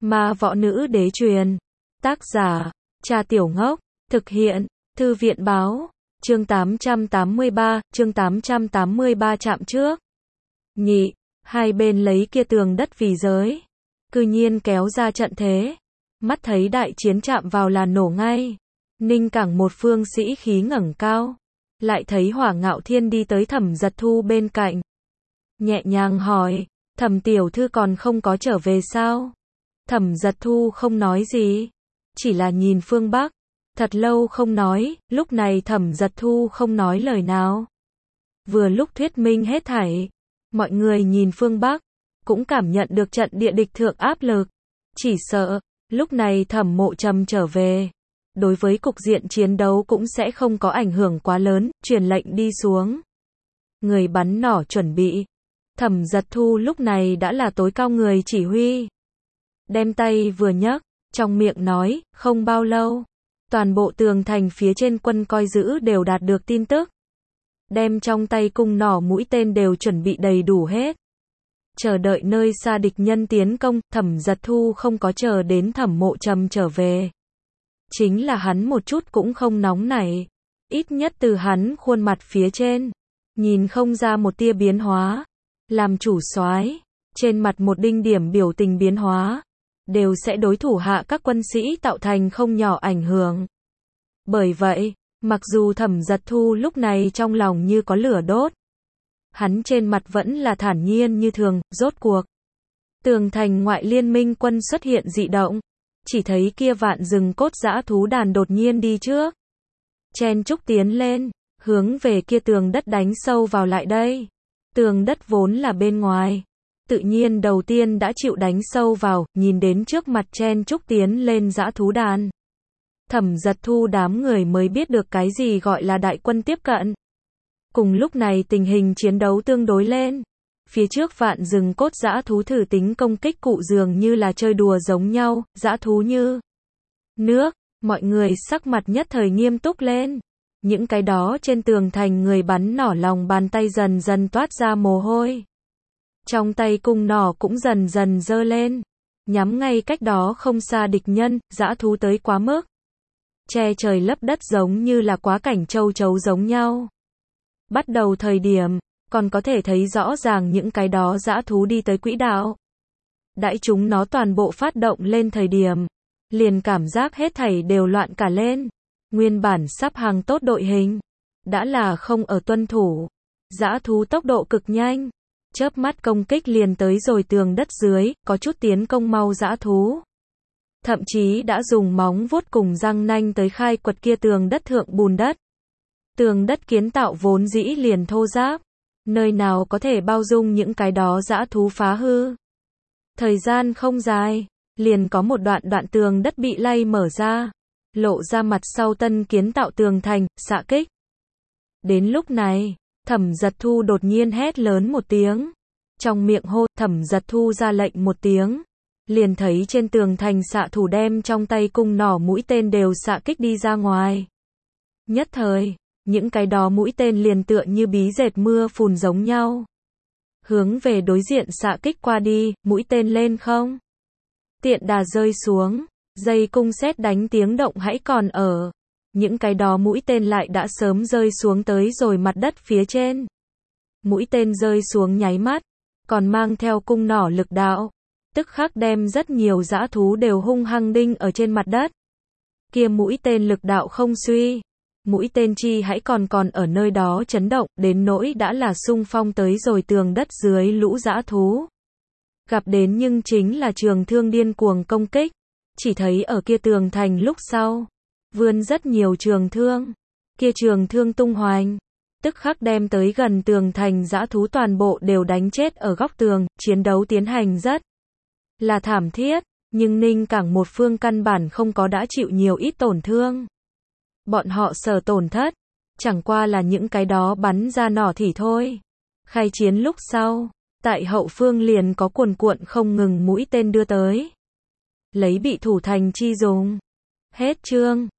Ma võ nữ đế truyền. Tác giả, Cha Tiểu Ngốc. Thực hiện, Thư viện báo. Chương 883 chạm trước. Nhị, hai bên lấy kia tường đất vì giới. Cư nhiên kéo ra trận thế. Mắt thấy đại chiến chạm vào là nổ ngay. Ninh Cảng một phương sĩ khí ngẩng cao. Lại thấy Hỏa Ngạo Thiên đi tới Thẩm Giật Thu bên cạnh. Nhẹ nhàng hỏi, Thẩm tiểu thư còn không có trở về sao? Thẩm Giật Thu không nói gì. Chỉ là nhìn phương Bắc. Thật lâu không nói, lúc này Thẩm Giật Thu không nói lời nào. Vừa lúc thuyết minh hết thảy. Mọi người nhìn phương Bắc. Cũng cảm nhận được trận địa địch thượng áp lực. Chỉ sợ, lúc này Thẩm Mộ Trầm trở về. Đối với cục diện chiến đấu cũng sẽ không có ảnh hưởng quá lớn, truyền lệnh đi xuống. Người bắn nỏ chuẩn bị. Thẩm Giật Thu lúc này đã là tối cao người chỉ huy. Đem tay vừa nhấc, trong miệng nói, không bao lâu. Toàn bộ tường thành phía trên quân coi giữ đều đạt được tin tức. Đem trong tay cung nỏ mũi tên đều chuẩn bị đầy đủ hết. Chờ đợi nơi xa địch nhân tiến công, Thẩm Giật Thu không có chờ đến Thẩm Mộ Trầm trở về. Chính là hắn một chút cũng không nóng nảy. Ít nhất từ hắn khuôn mặt phía trên. Nhìn không ra một tia biến hóa. Làm chủ soái, trên mặt một đinh điểm biểu tình biến hóa. Đều sẽ đối thủ hạ các quân sĩ tạo thành không nhỏ ảnh hưởng. Bởi vậy, mặc dù Thẩm Giật Thu lúc này trong lòng như có lửa đốt. Hắn trên mặt vẫn là thản nhiên như thường, rốt cuộc. Tường thành ngoại liên minh quân xuất hiện dị động. Chỉ thấy kia vạn rừng cốt dã thú đàn đột nhiên đi trước. Chen chúc tiến lên, hướng về kia tường đất đánh sâu vào lại đây. Tường đất vốn là bên ngoài. Tự nhiên đầu tiên đã chịu đánh sâu vào, nhìn đến trước mặt chen chúc tiến lên dã thú đàn. Thẩm Giật Thu đám người mới biết được cái gì gọi là đại quân tiếp cận. Cùng lúc này tình hình chiến đấu tương đối lên. Phía trước vạn rừng cốt dã thú thử tính công kích cụ dường như là chơi đùa giống nhau, dã thú như nước, mọi người sắc mặt nhất thời nghiêm túc lên. Những cái đó trên tường thành người bắn nỏ lòng bàn tay dần dần toát ra mồ hôi. Trong tay cung nỏ cũng dần dần giơ lên. Nhắm ngay cách đó không xa địch nhân, dã thú tới quá mức. Che trời lấp đất giống như là quá cảnh châu chấu giống nhau. Bắt đầu thời điểm, còn có thể thấy rõ ràng những cái đó dã thú đi tới quỹ đạo. Đãi chúng nó toàn bộ phát động lên thời điểm. Liền cảm giác hết thảy đều loạn cả lên. Nguyên bản sắp hàng tốt đội hình. Đã là không ở tuân thủ. Dã thú tốc độ cực nhanh. Chớp mắt công kích liền tới rồi tường đất dưới, có chút tiến công mau dã thú. Thậm chí đã dùng móng vuốt cùng răng nanh tới khai quật kia tường đất thượng bùn đất. Tường đất kiến tạo vốn dĩ liền thô ráp. Nơi nào có thể bao dung những cái đó dã thú phá hư. Thời gian không dài, liền có một đoạn tường đất bị lay mở ra. Lộ ra mặt sau tân kiến tạo tường thành, xạ kích. Đến lúc này, Thẩm Giật Thu đột nhiên hét lớn một tiếng. Trong miệng hô, Thẩm Giật Thu ra lệnh một tiếng. Liền thấy trên tường thành xạ thủ đem trong tay cung nỏ mũi tên đều xạ kích đi ra ngoài. Nhất thời, những cái đó mũi tên liền tựa như bí dệt mưa phùn giống nhau. Hướng về đối diện xạ kích qua đi, mũi tên lên không. Tiện đà rơi xuống, dây cung sét đánh tiếng động hãy còn ở. Những cái đó mũi tên lại đã sớm rơi xuống tới rồi mặt đất phía trên. Mũi tên rơi xuống nháy mắt, còn mang theo cung nỏ lực đạo. Tức khắc đem rất nhiều dã thú đều hung hăng đinh ở trên mặt đất. Kia mũi tên lực đạo không suy. Mũi tên chi hãy còn ở nơi đó chấn động, đến nỗi đã là xung phong tới rồi tường đất dưới lũ dã thú. Gặp đến nhưng chính là trường thương điên cuồng công kích. Chỉ thấy ở kia tường thành lúc sau, vươn rất nhiều trường thương. Kia trường thương tung hoành, tức khắc đem tới gần tường thành dã thú toàn bộ đều đánh chết ở góc tường, chiến đấu tiến hành rất là thảm thiết, nhưng Ninh Cảng một phương căn bản không có đã chịu nhiều ít tổn thương. Bọn họ sở tổn thất, chẳng qua là những cái đó bắn ra nỏ thì thôi. Khai chiến lúc sau, tại hậu phương liền có cuồn cuộn không ngừng mũi tên đưa tới. Lấy bị thủ thành chi dùng. Hết chương.